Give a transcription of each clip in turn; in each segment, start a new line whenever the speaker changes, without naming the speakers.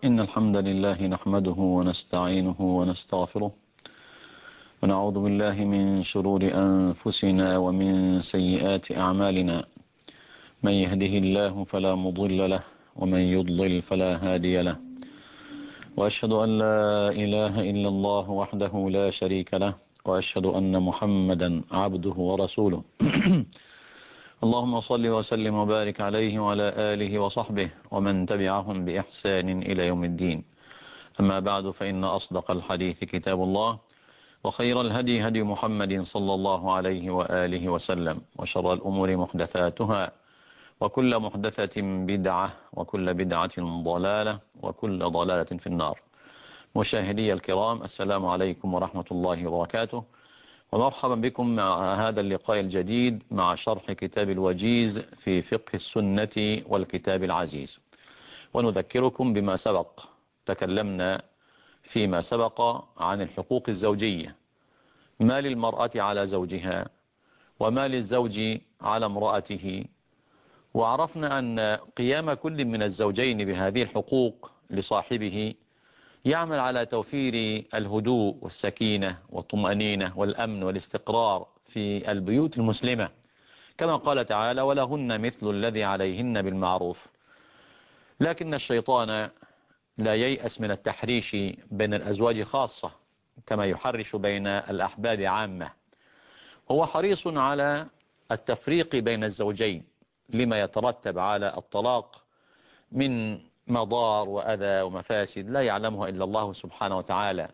إن الحمد لله نحمده ونستعينه ونستغفره ونعوذ بالله من شرور أنفسنا ومن سيئات أعمالنا. من يهده الله فلا مضل له ومن يضلل فلا هادي له، وأشهد أن لا إله إلا الله وحده لا شريك له، وأشهد أن محمدا عبده ورسوله اللهم صل وسلم وبارك عليه وعلى آله وصحبه ومن تبعهم بإحسان إلى يوم الدين. أما بعد، فإن أصدق الحديث كتاب الله، وخير الهدي هدي محمد صلى الله عليه وآله وسلم، وشر الأمور محدثاتها، وكل محدثة بدعة، وكل بدعة ضلالة، وكل ضلالة في النار. مشاهدي الكرام، السلام عليكم ورحمة الله وبركاته، ومرحبا بكم مع هذا اللقاء الجديد مع شرح كتاب الوجيز في فقه السنة والكتاب العزيز. ونذكركم بما سبق، تكلمنا فيما سبق عن الحقوق الزوجية، ما للمرأة على زوجها وما للزوج على امرأته، وعرفنا أن قيام كل من الزوجين بهذه الحقوق لصاحبه يعمل على توفير الهدوء والسكينة والطمأنينة والأمن والاستقرار في البيوت المسلمة، كما قال تعالى: ولهن مثل الذي عليهن بالمعروف. لكن الشيطان لا ييأس من التحريش بين الأزواج خاصة كما يحرش بين الأحباب عامة. هو حريص على التفريق بين الزوجين لما يترتب على الطلاق من مضار وأذى ومفاسد لا يعلمها إلا الله سبحانه وتعالى.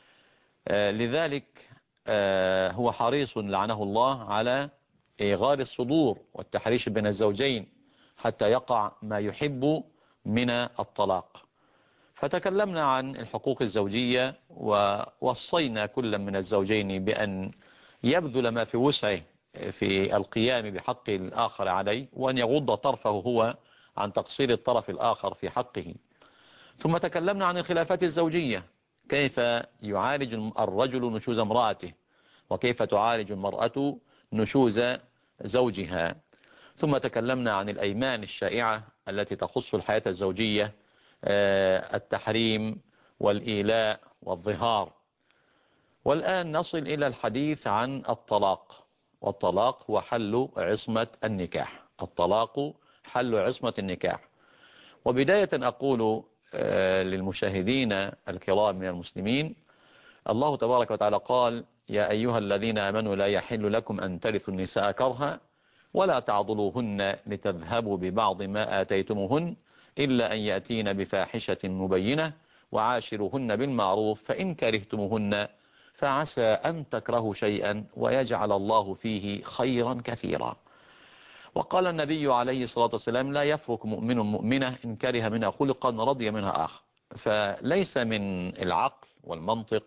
لذلك هو حريص لعنه الله على إيغار الصدور والتحريش بين الزوجين حتى يقع ما يحب من الطلاق. فتكلمنا عن الحقوق الزوجية، ووصينا كل من الزوجين بأن يبذل ما في وسعه في القيام بحق الآخر عليه، وأن يغض طرفه هو عن تقصير الطرف الآخر في حقه. ثم تكلمنا عن الخلافات الزوجية، كيف يعالج الرجل نشوز امرأته، وكيف تعالج المرأة نشوز زوجها. ثم تكلمنا عن الأيمان الشائعة التي تخص الحياة الزوجية، التحريم والإيلاء والظهار. والآن نصل إلى الحديث عن الطلاق. والطلاق هو حل عصمة النكاح. الطلاق حل عصمة النكاح. وبداية أقول للمشاهدين الكرام من المسلمين، الله تبارك وتعالى قال: يا أيها الذين آمنوا لا يحل لكم أن ترثوا النساء كرها ولا تعضلوهن لتذهبوا ببعض ما آتيتموهن إلا أن يأتين بفاحشة مبينة وعاشروهن بالمعروف فإن كرهتموهن فعسى أن تكرهوا شيئا ويجعل الله فيه خيرا كثيرا. وقال النبي عليه الصلاة والسلام: لا يفرق مؤمن مؤمنة إن كره منها خلقا رضي منها آخر. فليس من العقل والمنطق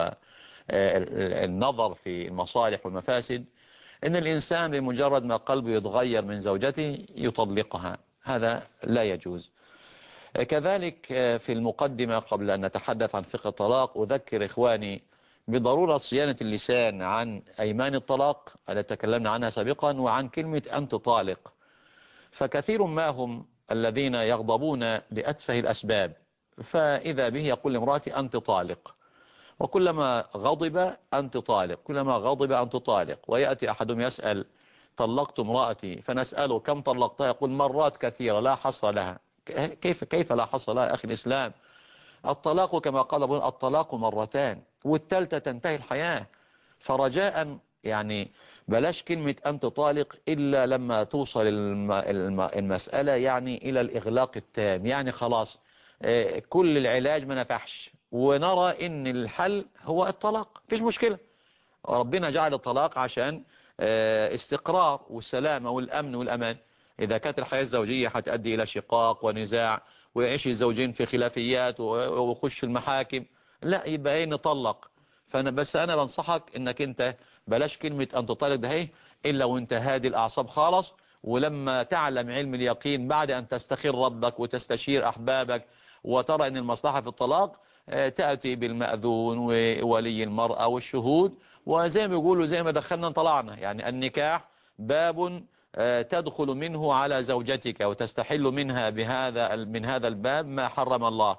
والنظر في المصالح والمفاسد إن الإنسان بمجرد ما قلبه يتغير من زوجته يطلقها، هذا لا يجوز. كذلك في المقدمة قبل أن نتحدث عن فقه الطلاق أذكر إخواني بضرورة صيانة اللسان عن أيمان الطلاق التي تكلمنا عنها سابقا، وعن كلمة أنت طالق. فكثير ما هم الذين يغضبون لأتفه الأسباب، فإذا به يقول لامرأتي أنت طالق، وكلما غضب أنت طالق، كلما غضب أنت طالق. ويأتي أحدهم يسأل: طلقت امرأتي، فنسأله: كم طلقتها؟ يقول: مرات كثيرة لا حصر لها. كيف لا حصر لها أخي الإسلام؟ الطلاق كما قال ابن الطلاق مرتان، والثالثة تنتهي الحياة. فرجاء يعني بلاش كلمة أنت طالق إلا لما توصل المسألة يعني إلى الإغلاق التام، يعني خلاص كل العلاج ما نفعش ونرى إن الحل هو الطلاق، فيش مشكلة. ربنا جعل الطلاق عشان استقرار والسلامة والأمن والأمان. إذا كانت الحياة الزوجية هتؤدي إلى شقاق ونزاع ويعيش الزوجين في خلافيات ويخش المحاكم، لا، يبقى ايه، نطلق. بس أنا بنصحك إنك أنت بلاش كلمة أن تطلق ده ايه إلا وانت هادي الأعصاب خالص، ولما تعلم علم اليقين بعد أن تستخير ربك وتستشير أحبابك وترى أن المصلحة في الطلاق، تأتي بالمأذون وولي المرأة والشهود. وزي ما بيقولوا زي ما دخلنا طلعنا، يعني النكاح باب تدخل منه على زوجتك وتستحل منها من هذا الباب ما حرم الله.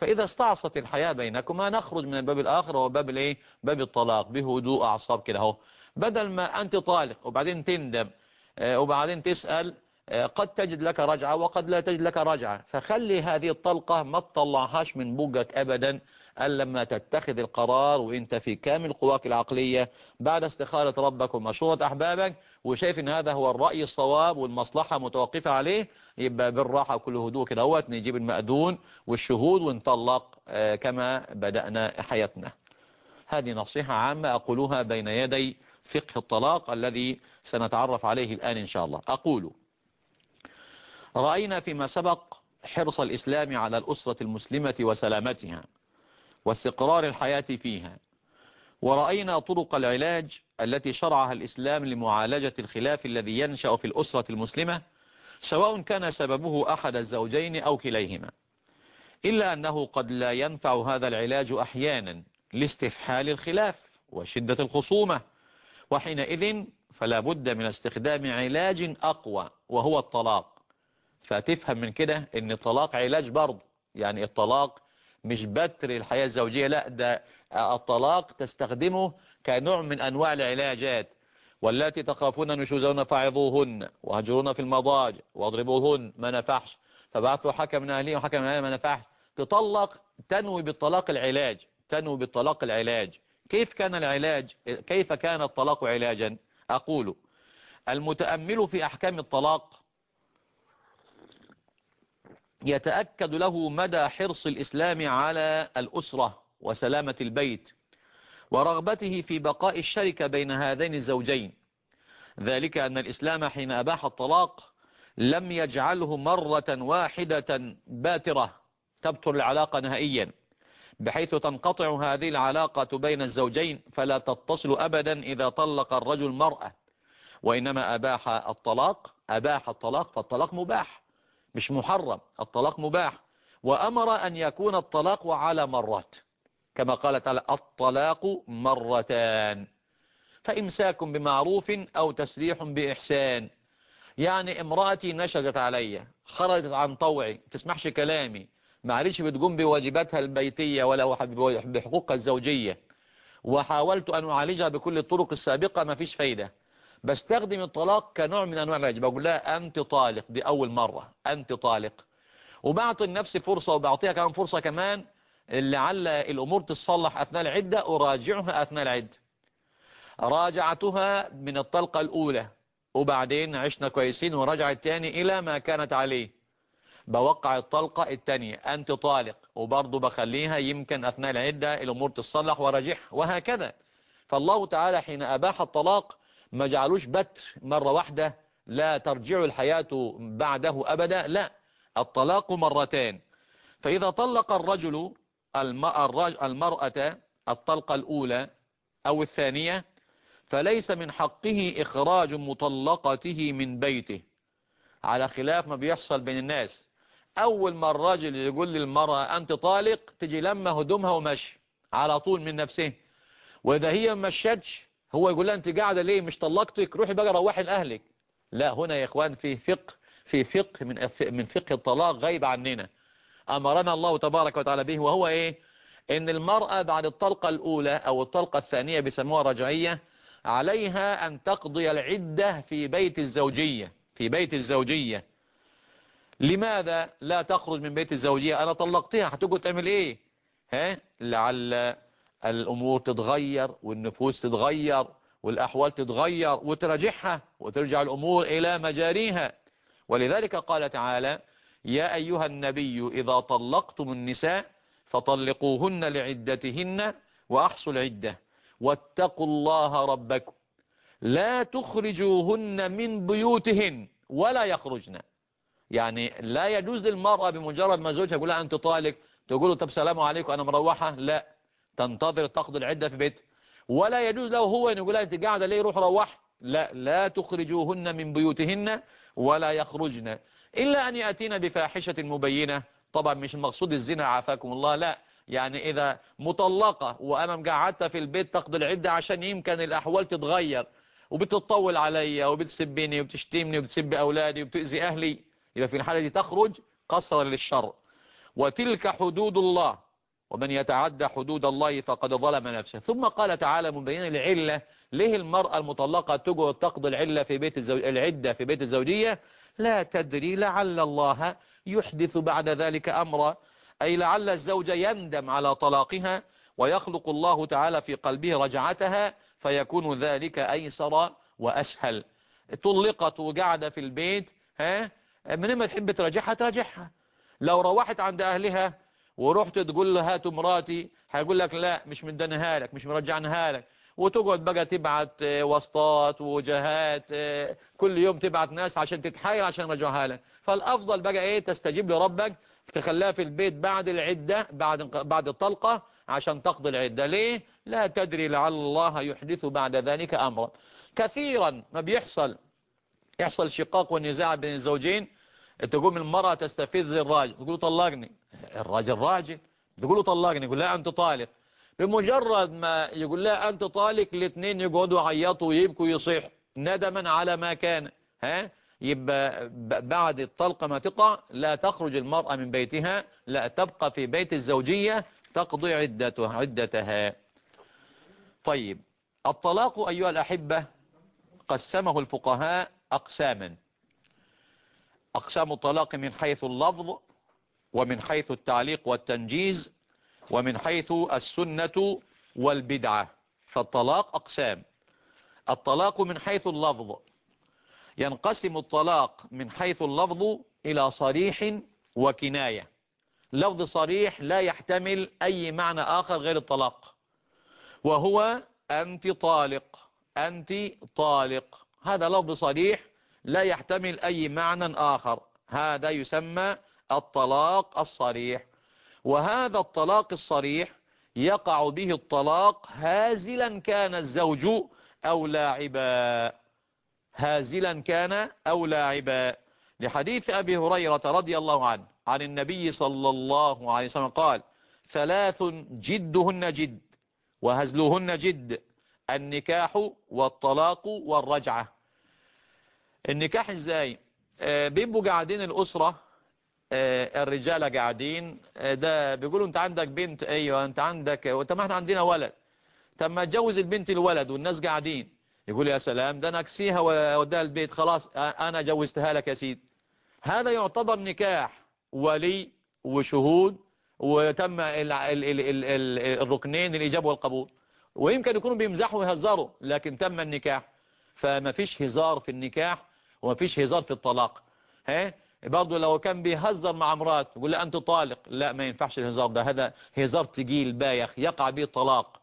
فإذا استعصت الحياة بينكما نخرج من الباب الآخر، وهو باب الايه، باب الطلاق، بهدوء أعصاب كده اهو. بدل ما أنت طالق وبعدين تندم وبعدين تسأل، قد تجد لك رجعة وقد لا تجد لك رجعة. فخلي هذه الطلقة ما تطلعهاش من بوجك أبدا ألا لما تتخذ القرار وانت في كامل قواك العقلية بعد استخارة ربك ومشورة أحبابك، وشايف ان هذا هو الرأي الصواب والمصلحة متوقفة عليه. يبقى بالراحة وكل هدوء كده هو نجيب المأذون والشهود ونطلق كما بدأنا حياتنا. هذه نصيحة عامة أقولها بين يدي فقه الطلاق الذي سنتعرف عليه الآن إن شاء الله. أقول: رأينا فيما سبق حرص الإسلام على الأسرة المسلمة وسلامتها واستقرار الحياة فيها، ورأينا طرق العلاج التي شرعها الإسلام لمعالجة الخلاف الذي ينشأ في الأسرة المسلمة، سواء كان سببه أحد الزوجين أو كليهما، إلا أنه قد لا ينفع هذا العلاج أحيانا لاستفحال الخلاف وشدة الخصومة، وحينئذ فلا بد من استخدام علاج أقوى وهو الطلاق. فتفهم من كده ان الطلاق علاج برضه، يعني الطلاق مش بتر الحياة الزوجية، لا، ده الطلاق تستخدمه كنوع من انواع العلاجات. واللاتي تخافون نشوزهن فعظوهن وهجروهن في المضاجع واضربوهن، ما نفعش فبعثوا حكم من اهله وحكم من اهله، ما نفعش. تطلق، تنوي بالطلاق العلاج، تنوي بالطلاق العلاج. كيف كان العلاج؟ كيف كان الطلاق علاجا؟ أقول: المتأمل في أحكام الطلاق يتأكد له مدى حرص الإسلام على الأسرة وسلامة البيت ورغبته في بقاء الشركة بين هذين الزوجين. ذلك أن الإسلام حين أباح الطلاق لم يجعله مرة واحدة باترة تبتر العلاقة نهائيا بحيث تنقطع هذه العلاقة بين الزوجين فلا تتصل أبدا إذا طلق الرجل المرأة، وإنما أباح الطلاق. أباح الطلاق، فالطلاق مباح مش محرم، الطلاق مباح. وأمر أن يكون الطلاق على مرات، كما قال تعالى: الطلاق مرتان، فإمساك بمعروف أو تسريح بإحسان. يعني امرأتي نشزت علي، خرجت عن طوعي، تسمحش كلامي، ما عادش بتقوم بواجباتها البيتية ولا بحقوقها الزوجية، وحاولت أن أعالجها بكل الطرق السابقة ما فيش فايدة، بستخدم الطلاق كنوع من أنواع العلاج. بقول لها أنت طالق، دي أول مرة أنت طالق، وبعطي لنفسي فرصة وبعطيها كمان فرصة كمان لعل الأمور تصلح أثناء العدة، أراجعها أثناء العدة. راجعتها من الطلقة الأولى وبعدين عشنا كويسين ورجعت تاني إلى ما كانت عليه، بوقع الطلقة التانية أنت طالق، وبرضه بخليها يمكن أثناء العدة الأمور تصلح وراجعها، وهكذا. فالله تعالى حين أباح الطلاق ما جعلوش بتر مرة واحدة لا ترجع الحياة بعده أبدا، لا، الطلاق مرتان. فإذا طلق الرجل المرأة الطلقة الأولى أو الثانية فليس من حقه إخراج مطلقته من بيته، على خلاف ما بيحصل بين الناس. أول ما الراجل يقول للمرأة أنت طالق تجي لما هدومها ومشي على طول من نفسه، وإذا هي مشتش هو يقول لها أنت قاعدة ليه، مش طلقتك، روحي بقى روحي لأهلك. لا، هنا يا إخوان في فقه من فقه الطلاق غيب عننا، أمرنا الله تبارك وتعالى به، وهو إيه؟ إن المرأة بعد الطلقة الأولى أو الطلقة الثانية بيسموها رجعية عليها أن تقضي العدة في بيت الزوجية، في بيت الزوجية. لماذا لا تخرج من بيت الزوجية؟ أنا طلقتها، هتقعد تعمل إيه؟ لعل الأمور تتغير والنفوس تتغير والأحوال تتغير وترجعها وترجع الأمور إلى مجاريها. ولذلك قال تعالى: يا أيها النبي إذا طلقتم النساء فطلقوهن لعدتهن وأحصوا العدة واتقوا الله ربكم لا تخرجوهن من بيوتهن ولا يخرجن. يعني لا يجوز للمرأة بمجرد ما زوجها يقول لها أنت طالق تقول له طب سلام عليكم أنا مروحة، لا، تنتظر تقضي العدة في بيت. ولا يجوز له هو أن يقول لها أنت قاعدة ليه، روح روح، لا، لا تخرجوهن من بيوتهن ولا يخرجن إلا أن يأتين بفاحشة مبينة. طبعا مش المقصود الزنا عافاكم الله، لا، يعني إذا مطلقة وأنا مقعدتها في البيت تقضي العدة عشان يمكن الأحوال تتغير وبتطول عليا وبتسبني وبتشتمني وبتسب أولادي وبتؤذي أهلي، يبقى في الحالة دي تخرج قصرا للشر. وتلك حدود الله ومن يتعدى حدود الله فقد ظلم نفسه. ثم قال تعالى مبينا العلة، ليه المرأة المطلقة تقعد تقضي العلة في بيت العدة في بيت الزوجية؟ لا تدري لعل الله يحدث بعد ذلك أمرا، أي لعل الزوج يندم على طلاقها ويخلق الله تعالى في قلبه رجعتها فيكون ذلك أيسر وأسهل. طلقت وقاعدة في البيت، من ما تحب تراجعها تراجعها. لو روحت عند أهلها ورحت تقول له هاتوا مراتي، هيقول لك لا مش مدنها لك، مش مرجعنها لك، وتقعد بقى تبعت واسطات وجهات، كل يوم تبعت ناس عشان تتحايل عشان يرجعها لك. فالأفضل بقى ايه، تستجيب لربك، تخليها في البيت بعد العدة، بعد الطلقة عشان تقضي العدة. ليه؟ لا تدري لعل الله يحدث بعد ذلك أمرا. كثيرا ما يحصل شقاق ونزاع بين الزوجين، تقوم المرأة تستفز الراجل تقول له طلقني، الراجل راجل تقول له طلقني يقول لا أنت طالق. بمجرد ما يقول لا أنت طالق الاثنين يقعدوا يعيطوا ويبكوا ويصيحوا ندما على ما كان. يبقى بعد الطلقة ما تقع لا تخرج المرأة من بيتها، لا تبقى في بيت الزوجية تقضي عدتها. طيب، الطلاق أيها الأحبة قسمه الفقهاء أقساما: أقسام الطلاق من حيث اللفظ، ومن حيث التعليق والتنجيز، ومن حيث السنة والبدعة. فالطلاق أقسام: الطلاق من حيث اللفظ، ينقسم الطلاق من حيث اللفظ إلى صريح وكناية. لفظ صريح لا يحتمل أي معنى آخر غير الطلاق، وهو أنت طالق، أنت طالق، هذا لفظ صريح لا يحتمل أي معنى آخر، هذا يسمى الطلاق الصريح. وهذا الطلاق الصريح يقع به الطلاق هازلا كان الزوج أو لاعبا، هازلا كان أو لاعبا، لحديث أبي هريرة رضي الله عنه عن النبي صلى الله عليه وسلم قال: ثلاث جدهن جد وهزلهن جد: النكاح والطلاق والرجعة. النكاح ازاي؟ بيبقوا قاعدين الأسرة، الرجالة قاعدين، ده بيقولوا انت عندك بنت، ايوه انت عندك، طب ما احنا عندنا ولد، طب ما تجوز البنت الولد، والناس قاعدين يقول يا سلام ده انا اكسيها ووديها البيت، خلاص انا جوزتها لك يا سيدي. هذا يعتبر نكاح ولي وشهود وتم الركنين الإجابة والقبول، ويمكن يكونوا بيمزحوا ويهزروا لكن تم النكاح. فما فيش هزار في النكاح وما فيش هزار في الطلاق. برضو لو كان بيهزر مع امرأة يقول لا أنت طالق، لا ما ينفعش الهزار ده، هذا هزار تقيل بايخ يقع به الطلاق.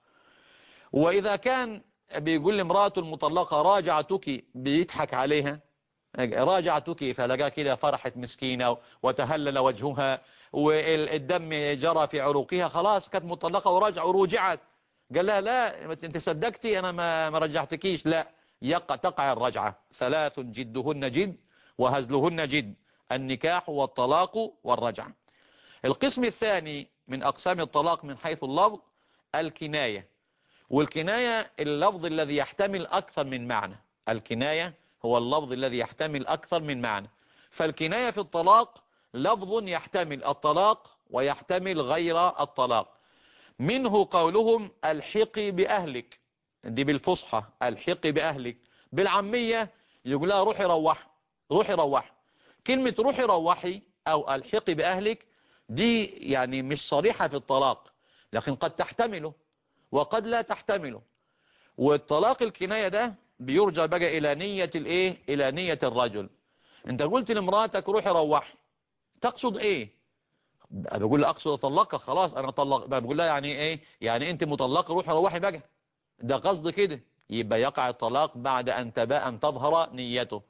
وإذا كان بيقول لامرأته المطلقة راجعتك بيضحك عليها، راجعتك، فلقى كده فرحت مسكينة وتهلل وجهها والدم جرى في عروقها، خلاص كانت مطلقة ورجعت. قال لها لا انت صدقتي انا ما رجعتكيش، لا تقع الرجعة. ثلاث جدهن جد وهزلهن جد: النكاح والطلاق والرجعة. القسم الثاني من أقسام الطلاق من حيث اللفظ الكناية. والكناية اللفظ الذي يحتمل أكثر من معنى، الكناية هو اللفظ الذي يحتمل أكثر من معنى. فالكناية في الطلاق لفظ يحتمل الطلاق ويحتمل غير الطلاق. منه قولهم الحقي بأهلك، دي بالفصحى الحقي بأهلك. بالعامية يقول لها روحي روحي، روحي روحي. كلمة روحي روحي أو الحقي بأهلك دي يعني مش صريحة في الطلاق، لكن قد تحتمله وقد لا تحتمله. والطلاق الكناية ده بيرجع بقى إلى نية الإيه؟ إلى نية الرجل. أنت قلت لمراتك روحي روحي، تقصد إيه؟ بقول لها أقصد أطلقها، خلاص أنا أطلق. بقول لها يعني إيه؟ يعني أنت مطلقة روحي روحي بقى، ده قصد كده. يبقى يقع الطلاق بعد أن تظهر نيته.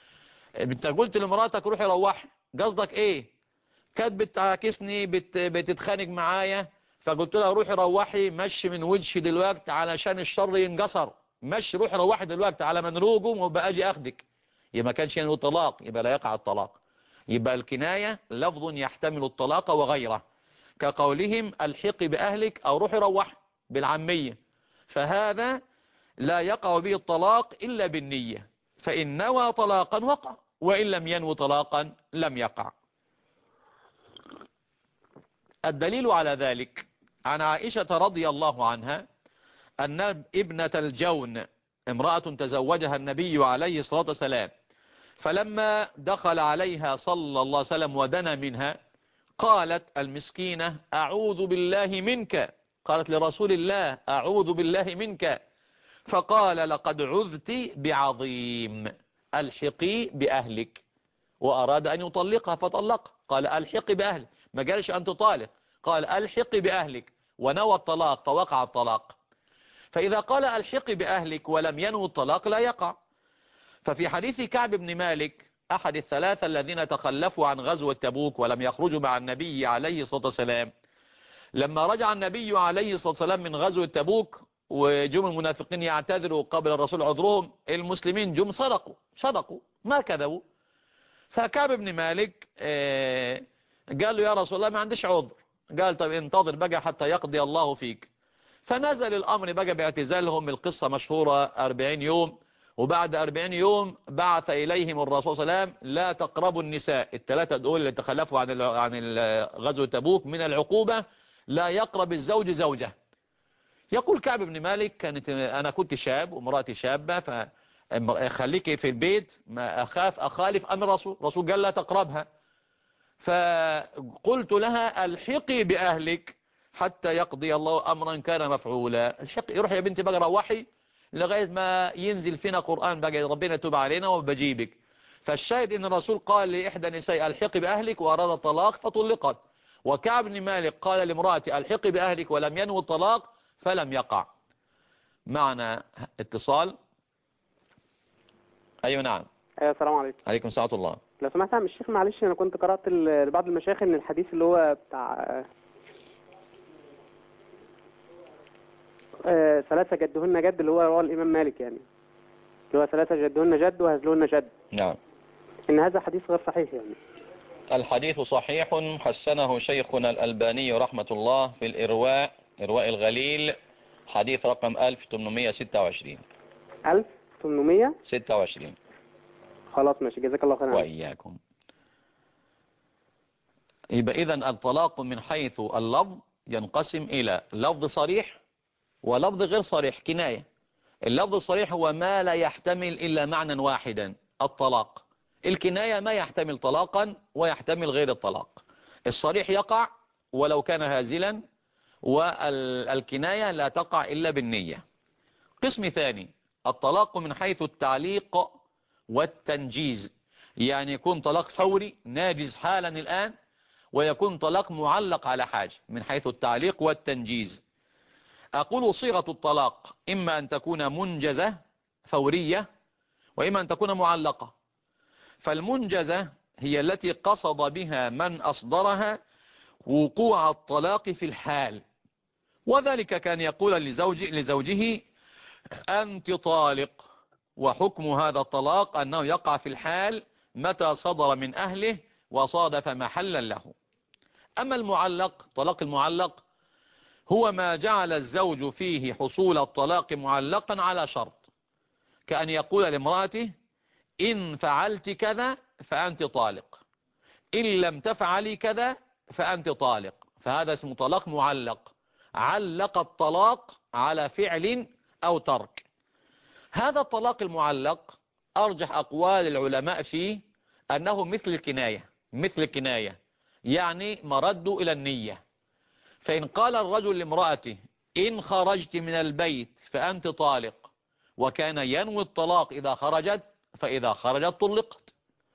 أنت قلت لمراتك روحي روحي، قصدك إيه؟ كانت بتعاكسني، بتتخانق معايا، فقلت لها روحي روحي، مشي من وجهي دلوقتي علشان الشر ينقصر، مشي روحي روحي دلوقتي على من روجه وبقى اجي اخدك. يبقى ما كانش يعني طلاق، يبقى لا يقع الطلاق. يبقى الكناية لفظ يحتمل الطلاق وغيره، كقولهم الحقي بأهلك أو روحي روحي بالعامية، فهذا لا يقع به الطلاق إلا بالنية، فإن نوى طلاقا وقع، وإن لم ينو طلاقا لم يقع. الدليل على ذلك عن عائشة رضي الله عنها أن ابنة الجون امرأة تزوجها النبي عليه الصلاة والسلام، فلما دخل عليها صلى الله عليه وسلم ودنا منها قالت المسكينة أعوذ بالله منك، قالت لرسول الله أعوذ بالله منك، فقال لقد عذت بعظيم، الحقي بأهلك، وأراد أن يطلقها فطلقها، قال الحقي بأهلك، ما قالش أن تطالق، قال الحقي بأهلك، ونوى الطلاق فوقع الطلاق. فإذا قال الحقي بأهلك ولم ينوي الطلاق لا يقع. ففي حديث كعب بن مالك أحد الثلاثة الذين تخلفوا عن غزوة تبوك ولم يخرجوا مع النبي عليه الصلاة والسلام، لما رجع النبي عليه الصلاة والسلام من غزوة تبوك وجم المنافقين يعتذروا قبل الرسول عذرهم، المسلمين جم صدقوا ما كذبوا. فكعب بن مالك قال له يا رسول الله ما عنديش عذر، قال طب انتظر بقى حتى يقضي الله فيك. فنزل الأمر بقى باعتزالهم، القصة مشهورة 40 يوم، وبعد 40 يوم بعث إليهم الرسول صلى الله عليه وسلم لا تقربوا النساء، الثلاثة دول اللي تخلفوا عن غزوة تبوك من العقوبة لا يقرب الزوج زوجة. يقول كعب بن مالك أنا كنت شاب ومرأتي شابة، فخليكي في البيت ما أخاف أخالف أمر الرسول قال لا تقربها. فقلت لها الحقي بأهلك حتى يقضي الله أمرا كان مفعولا، الحقي روح يا بنتي بقى روحي لغاية ما ينزل فينا قرآن بقى ربنا يتوب علينا وبجيبك. فالشاهد ان الرسول قال لإحدى نساء الحقي بأهلك وأراد الطلاق فطلقت، وكعب بن مالك قال لامرأتي الحقي بأهلك ولم ينوي الطلاق فلم يقع. معنا اتصال. ايوه نعم.
ايوه السلام عليكم.
عليكم السلام ورحمة الله.
لو سمحت يا عم الشيخ معلش انا كنت قرأت لبعض المشايخ ان الحديث اللي هو بتاع ثلاثة جدهن جد اللي هو رواه الإمام مالك، يعني اللي هو ثلاثة جدهن جد وهزلهن جد،
نعم،
ان هذا حديث غير صحيح يعني.
الحديث صحيح حسنه شيخنا الألباني رحمة الله في إرواء الغليل، حديث رقم 1826.
1826. خلاص ماشي، جزاك الله خيرا.
وإياكم. يبقى إذن الطلاق من حيث اللفظ ينقسم إلى لفظ صريح ولفظ غير صريح، كناية. اللفظ الصريح هو ما لا يحتمل إلا معنى واحدا، الطلاق. الكناية ما يحتمل طلاقا ويحتمل غير الطلاق. الصريح يقع ولو كان هازلا، والكناية لا تقع إلا بالنية. قسم ثاني الطلاق من حيث التعليق والتنجيز، يعني يكون طلاق فوري ناجز حالا الآن، ويكون طلاق معلق على حاجة من حيث التعليق والتنجيز. أقول صيغة الطلاق إما أن تكون منجزة فورية وإما أن تكون معلقة. فالمنجزة هي التي قصد بها من أصدرها وقوع الطلاق في الحال، وذلك كان يقول لزوجه أنت طالق، وحكم هذا الطلاق أنه يقع في الحال متى صدر من أهله وصادف محلا له. أما المعلق، طلاق المعلق هو ما جعل الزوج فيه حصول الطلاق معلقا على شرط، كأن يقول لامرأته إن فعلت كذا فأنت طالق، إن لم تفعلي كذا فأنت طالق، فهذا اسمه طلاق معلق، علق الطلاق على فعل أو ترك. هذا الطلاق المعلق أرجح أقوال العلماء فيه أنه مثل الكناية، يعني مرد إلى النية. فإن قال الرجل لامرأته إن خرجت من البيت فأنت طالق، وكان ينوي الطلاق إذا خرجت، فإذا خرجت طلقت.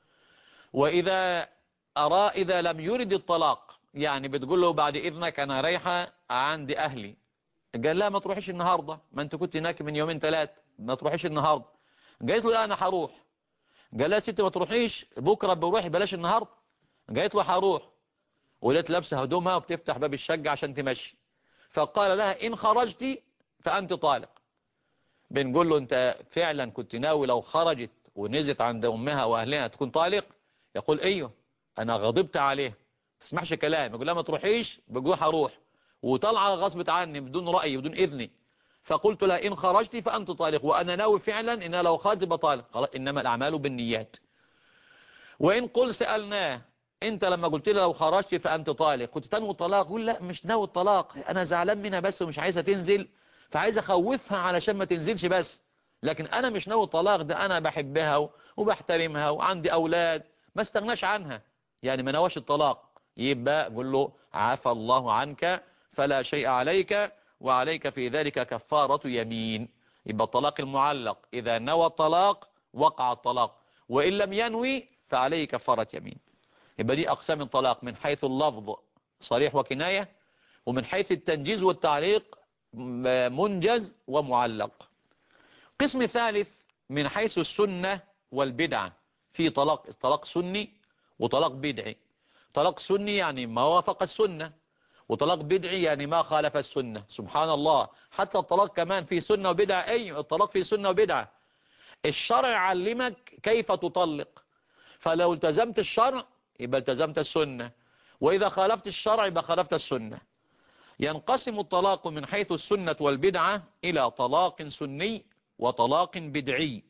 إذا لم يرد الطلاق، يعني بتقول له بعد إذنك أنا رايحة عند أهلي، قال لا ما تروحيش النهاردة، ما أنت كنت هناك من يومين ثلاث، ما تروحيش النهاردة. قالت له لا أنا هروح. قال لا ست ما تروحيش، بكرة بروحي بلاش النهاردة. قالت له هروح، ولقيت لابسه هدومها وبتفتح باب الشقة عشان تمشي، فقال لها إن خرجتي فأنت طالق. بنقول له أنت فعلا كنت ناوي لو خرجت ونزلت عند أمها وأهلها تكون طالق؟ يقول أيوه أنا غضبت عليه، تسمحش كلام. يقول لا ما تروحيش، بقول هروح، وطلع غصبت عني بدون رأيي بدون إذني، فقلت لها إن خرجتي فأنت طالق، وأنا ناوي فعلا إن لو خرجت بطالق. إنما الأعمال بالنيات. وإن قل سألناه انت لما قلت لي لو خرجت فانت طالق كنت تنوي الطلاق؟ قول لا مش ناوي الطلاق، انا زعلان منها بس ومش عايزه تنزل، فعايز اخوفها علشان ما تنزلش بس، لكن انا مش ناوي الطلاق، ده انا بحبها وبحترمها وعندي اولاد ما استغناش عنها، يعني ما نواش الطلاق. يبقى قول له عفى الله عنك فلا شيء عليك وعليك في ذلك كفارة يمين. يبقى الطلاق المعلق إذا نوى الطلاق وقع الطلاق، وإن لم ينوي فعليه كفارة يمين. يبقى دي أقسام الطلاق من حيث اللفظ صريح وكناية، ومن حيث التنجيز والتعليق منجز ومعلق. قسم ثالث من حيث السنة والبدعة، في طلاق سني وطلاق بدعي. طلاق سني يعني ما وافق السنة، وطلاق بدعي يعني ما خالف السنة. سبحان الله، حتى الطلاق كمان في سنة وبدعة. أي الطلاق في سنة وبدعة. الشرع علمك كيف تطلق، فلو التزمت الشرع يبقى التزمت السنة، وإذا خالفت الشرع يبقى خالفت السنة. ينقسم الطلاق من حيث السنة والبدعة إلى طلاق سني وطلاق بدعي.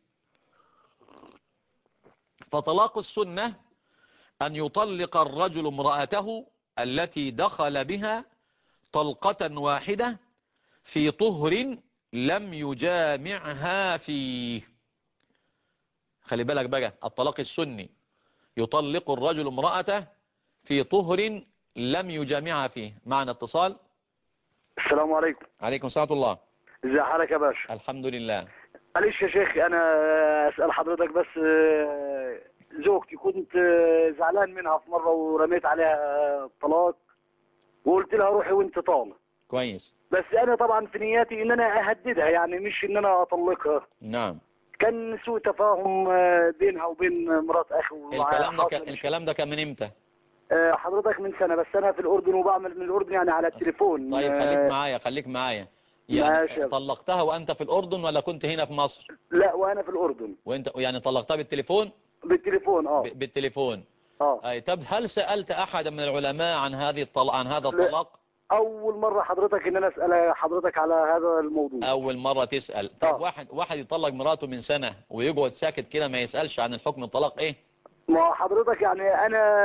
فطلاق السنة أن يطلق الرجل امرأته التي دخل بها طلقة واحدة في طهر لم يجامعها فيه. خلي بالك بقى، الطلاق السني يطلق الرجل امرأته في طهر لم يجامعها فيه. معنا اتصال.
السلام عليكم.
عليكم السلام ورحمة الله.
ازي حالك يا باشا؟
الحمد لله.
معلش يا شيخ، انا اسال حضرتك بس، زوجتي كنت زعلان منها في مره ورميت عليها طلاق وقلت لها روحي وانت طالق.
كويس.
بس انا طبعا في نياتي ان انا اهددها، يعني مش ان انا اطلقها.
نعم.
كان سوء تفاهم بينها وبين مرات اخي.
الكلام ده كان من امتى؟
حضرتك من سنه، بس انا في الاردن وبعمل من الاردن يعني على التليفون.
طيب خليك معايا. يعني
ماشي.
طلقتها وانت في الاردن ولا كنت هنا في مصر؟
لا، وانا في الاردن.
وانت يعني طلقتها بالتليفون؟
بالتليفون.
بالتليفون.
اه.
طب هل سألت احد من العلماء عن عن هذا الطلاق؟
اول مرة حضرتك ان انا اسأل حضرتك على هذا الموضوع.
اول مرة تسأل؟ طب واحد يطلق مراته من سنة ويقعد ساكت كده ما يسألش عن الحكم الطلاق ايه؟
ما حضرتك يعني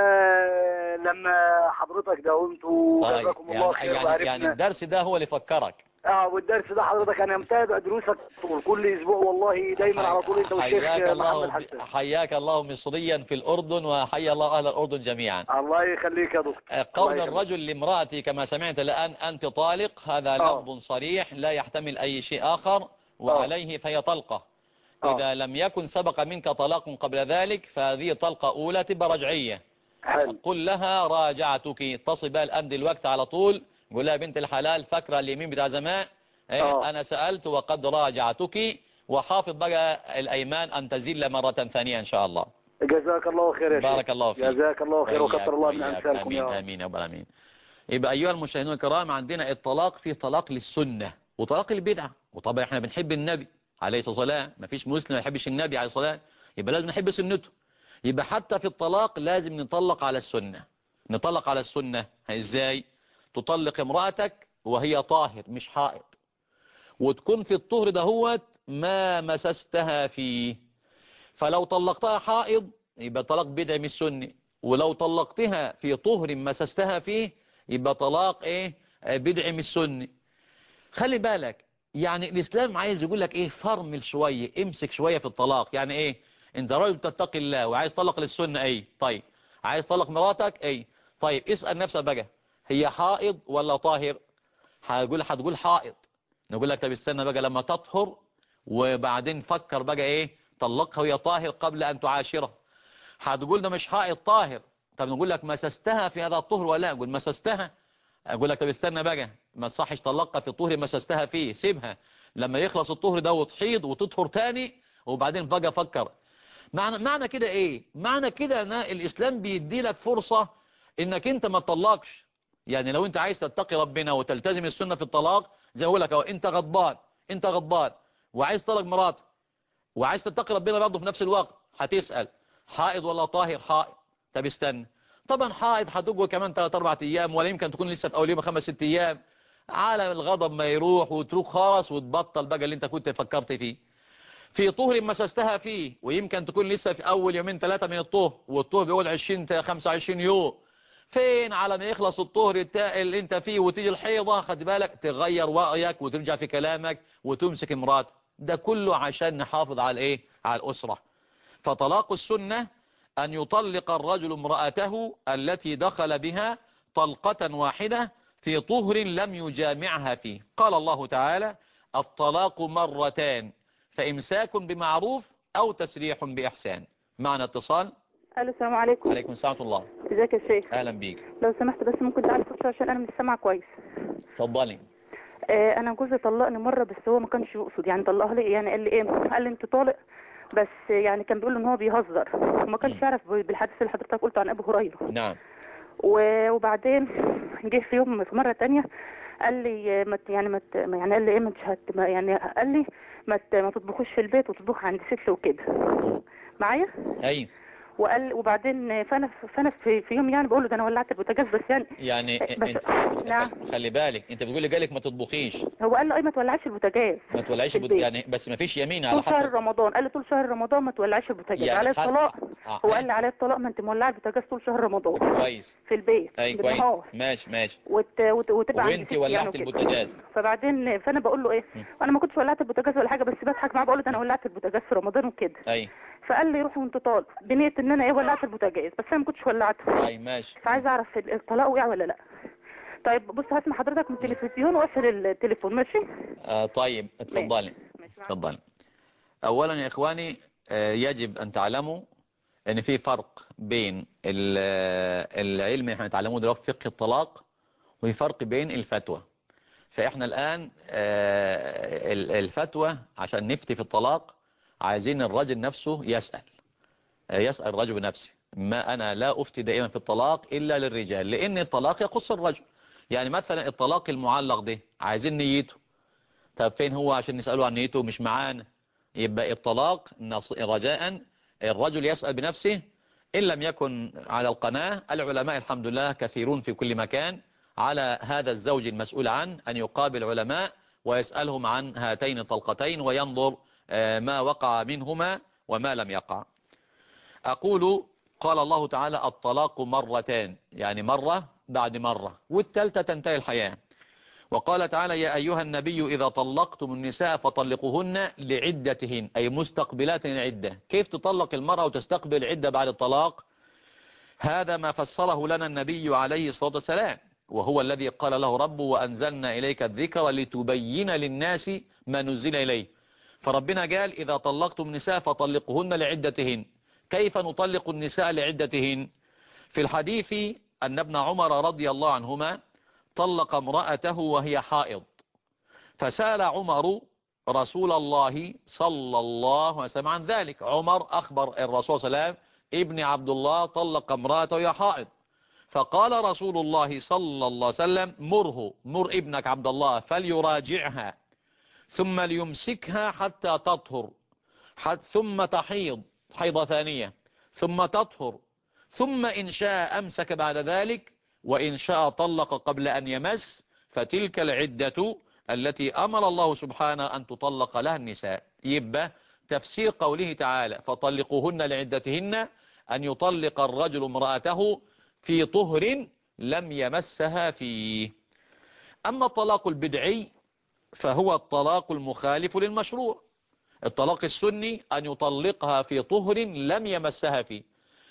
انا لما حضرتك داومت وجزاكم الله خير
يعني الدرس ده هو اللي فكرك.
والدرس ده حضرتك انا متابع دروسك كل اسبوع والله، دايما على طول انت والشيخ محمد حسن.
حياك الله مصريا في الاردن، وحيا الله اهل الاردن جميعا.
الله يخليك يا دكتور.
قول الرجل لامرأتي كما سمعت الان انت طالق، هذا لفظ صريح لا يحتمل اي شيء اخر، وعليه فهي طلقة. إذا لم يكن سبق منك طلاق قبل ذلك فهذه طلقة أولى تبقى رجعية. قل لها راجعتك، اتصل بها الآن دلوقتي على طول، قل لها بنت الحلال فاكرة اليمين بتاع زمان، أنا سألت وقد راجعتك، وحافظ بقى الأيمان أن تزل مرة ثانية إن شاء الله.
جزاك الله خير يا شيخ.
بارك الله فيك.
جزاك الله خير وكثر الله من أمثالكم يا رب.
آمين يا رب العالمين. يبقى أيها المشاهدون الكرام، عندنا الطلاق في طلاق للسنة وطلاق البدعة، وطبعا احنا بنحب النبي عليه الصلاة والسلام، ما فيش مسلم ما يحبش النبي عليه الصلاة والسلام، يبقى لازم نحب سنته. يبقى حتى في الطلاق لازم نطلق على السنة. نطلق على السنة ازاي؟ تطلق امرأتك وهي طاهر مش حائض، وتكون في الطهر دهوت ما مسستها فيه. فلو طلقتها حائض يبقى طلاق بدعي مش سني، ولو طلقتها في طهر مسستها فيه يبقى طلاق بدعي مش سني. خلي بالك، يعني الإسلام عايز يقول لك فرمل شوية، امسك شوية في الطلاق. يعني انت راجل تتقي الله وعايز تطلق للسنة، طيب عايز تطلق مراتك، طيب اسأل نفسك بقى، هي حائض ولا طاهر؟ هتقول حائض. نقول لك طب استنى بقى لما تطهر وبعدين فكر بقى طلقها وهي طاهر قبل أن تعاشره. هتقول ده مش حائض طاهر. طب نقول لك مسستها في هذا الطهر ولا لا؟ أقول مسستها. أقول لك طب استنى بقى، ما صحش طلقها في الطهر مسستها فيه، سيبها لما يخلص الطهر ده وتحيض وتطهر تاني وبعدين بقى فكر. معنى كده معنى كده ان الإسلام بيدي لك فرصة انك انت ما تطلقش. يعني لو انت عايز تتقي ربنا وتلتزم السنة في الطلاق، زي ما بقول لك انت غضبان وعايز تطلق مراتك وعايز تتقي ربنا برضه في نفس الوقت، هتسأل حائض ولا طاهر؟ حائض. طب استنى، طبعا حائض هتقوى كمان 3-4 ايام، ولا يمكن تكون لسه في اول يوم 5-6 ايام، على الغضب ما يروح وتروح خالص وتبطل بقى اللي انت كنت فكرت فيه. في طهر مسستها فيه، ويمكن تكون لسه في أول يومين 3 من الطهر، والطهر بيقول 20-25 يوم. فين على ما يخلص الطهر اللي انت فيه وتيجي الحيضة، خد بالك تغير رأيك وترجع في كلامك وتمسك امراتك. ده كله عشان نحافظ على ايه؟ على الأسرة. فطلاق السنة أن يطلق الرجل امرأته التي دخل بها طلقة واحدة في طهر لم يجامعها فيه. قال الله تعالى: الطلاق مرتان فإمساك بمعروف أو تسريح بإحسان. معنا اتصال.
الو، السلام عليكم.
عليكم السلام ورحمة الله.
ازيك يا شيخ؟
أهلا بيك.
لو سمحت بس ممكن تعالي صوتي عشان انا مش سامعه كويس.
اتفضلي.
انا جوزي طلقني مره، بس هو ما كانش يقصد يعني طلقها لي، يعني قال لي ايه، قال لي انت طالق، بس يعني كان بيقول ان هو بيهزر وما كانش يعرف بالحديث اللي حضرتك قلته عن ابو هريره.
نعم.
وبعدين جه في يوم في مره تانية قال لي يعني قال لي ايه، يعني قال لي ما تطبخوش في البيت وتطبخ عند ست وكده معايا.
ايوه.
وبعدين فانا في يوم يعني بقول له ده انا ولعت البوتاجاز، بس
يعني
بس
انت
نعم.
خلي بالك، انت بتقولي جالك ما تطبخيش.
هو قال له ايه، ما تولعش البوتاجاز
ما تولعيش
في البيت.
يعني بس ما فيش يمين على
طول شهر
حسب.
رمضان، قال لي طول شهر رمضان ما تولعش البوتاجاز،
يعني
عليه الطلاق. هو قال
ايه؟
لي عليه الطلاق، ما انت مولعه البوتاجاز طول شهر رمضان
كويس.
في البيت
اي كويس.
بالنهار.
ماشي.
وتبقى عند
وانت
ستي يعني
ولعت
وكده.
البوتاجاز.
فانا بقول له ايه، انا ما كنتش ولعت البوتاجاز ولا حاجه، بس بضحك معاه بقول له ده انا ولعت البوتاجاز في رمضان وكده.
اي.
فقال لي روح وانت طالق بنيه ان انا ايه ولعت البوتاجاز، بس انا ما كنتش ولعته.
اي ماشي.
فعايز اعرف الطلاق وقع ولا لا. طيب بص، هسمع حضرتك من التلفزيون واقفل التليفون، ماشي؟
طيب اتفضلي.
ماشي.
اتفضلي. اولا يا اخواني، يجب ان تعلموا ان في فرق بين العلم اللي احنا نتعلمه دلوقتي فقه الطلاق، وفي فرق بين الفتوى. فاحنا الان الفتوى عشان نفتي في الطلاق عايزين الرجل نفسه يسأل الرجل بنفسه. ما أنا لا أفتي دائما في الطلاق إلا للرجال، لأن الطلاق يخص الرجل. يعني مثلا الطلاق المعلق ده عايزين نيته. طب فين هو عشان نسأله عن نيته؟ مش معانا. يبقى الطلاق رجاء الرجل يسأل بنفسه. إن لم يكن على القناة، العلماء الحمد لله كثيرون في كل مكان، على هذا الزوج المسؤول عنه أن يقابل علماء ويسألهم عن هاتين الطلقتين وينظر ما وقع منهما وما لم يقع. أقول قال الله تعالى: الطلاق مرتان، يعني مرة بعد مرة، والثالثة تنتهي الحياة. وقال تعالى: يا أيها النبي إذا طلقتم النساء فطلقوهن لعدتهن، أي مستقبلات العدة. كيف تطلق المرأة وتستقبل عدة بعد الطلاق؟ هذا ما فسره لنا النبي عليه الصلاة والسلام، وهو الذي قال له ربه: وأنزلنا إليك الذكر لتبين للناس ما نزل إليه. فربنا قال: إذا طلقتم النساء فطلقوهن لعدتهن. كيف نطلق النساء لعدتهن؟ في الحديث أن ابن عمر رضي الله عنهما طلق امرأته وهي حائض، فسأل عمر رسول الله صلى الله عليه وسلم عن ذلك. عمر أخبر الرسول صلى الله عليه وسلم: ابن عبد الله طلق امرأته وهي حائض. فقال رسول الله صلى الله عليه وسلم: مر ابنك عبد الله فليراجعها، ثم ليمسكها حتى تطهر، ثم تحيض حيضة ثانية، ثم تطهر، ثم إن شاء أمسك بعد ذلك، وإن شاء طلق قبل أن يمس، فتلك العدة التي أمر الله سبحانه أن تطلق لها النساء. يبقى تفسير قوله تعالى: فطلقوهن لعدتهن، أن يطلق الرجل امرأته في طهر لم يمسها فيه. أما الطلاق البدعي فهو الطلاق المخالف للمشروع. الطلاق السني أن يطلقها في طهر لم يمسها فيه.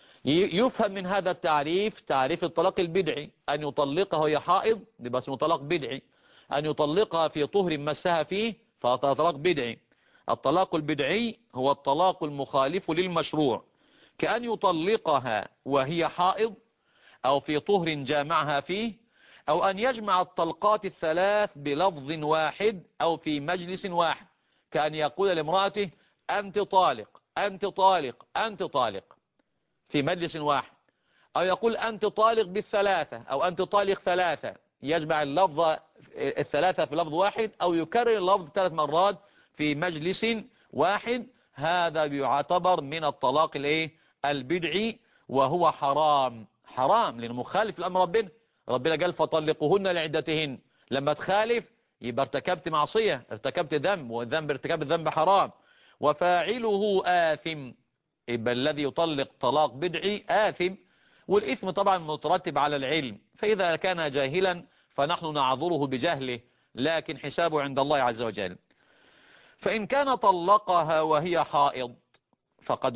يفهم من هذا التعريف تعريف الطلاق البدعي: أن يطلقها وهي حائض، ده بس طلاق بدعي. أن يطلقها في طهر مسها فيه فهذا طلاق بدعي. الطلاق البدعي هو الطلاق المخالف للمشروع، كأن يطلقها وهي حائض، أو في طهر جامعها فيه، أو أن يجمع الطلقات الثلاث بلفظ واحد أو في مجلس واحد، كأن يقول لامرأته: أنت طالق أنت طالق أنت طالق في مجلس واحد، أو يقول: أنت طالق بالثلاثة، أو أنت طالق ثلاثة. يجمع اللفظ الثلاثة في لفظ واحد، أو يكرر اللفظ 3 مرات في مجلس واحد. هذا يعتبر من الطلاق البدعي، وهو حرام لأنه مخالف لأمر ربنا. ربنا قال: فطلقوهن لعدتهن. لما تخالف يبقى ارتكبت معصية، ارتكبت ذنب، والذنب ارتكاب الذنب حرام. وفاعله آثم. يبقى الذي يطلق طلاق بدعي آثم، والإثم طبعا مترتب على العلم، فإذا كان جاهلا فنحن نعذره بجهله، لكن حسابه عند الله عز وجل. فإن كان طلقها وهي حائض فقد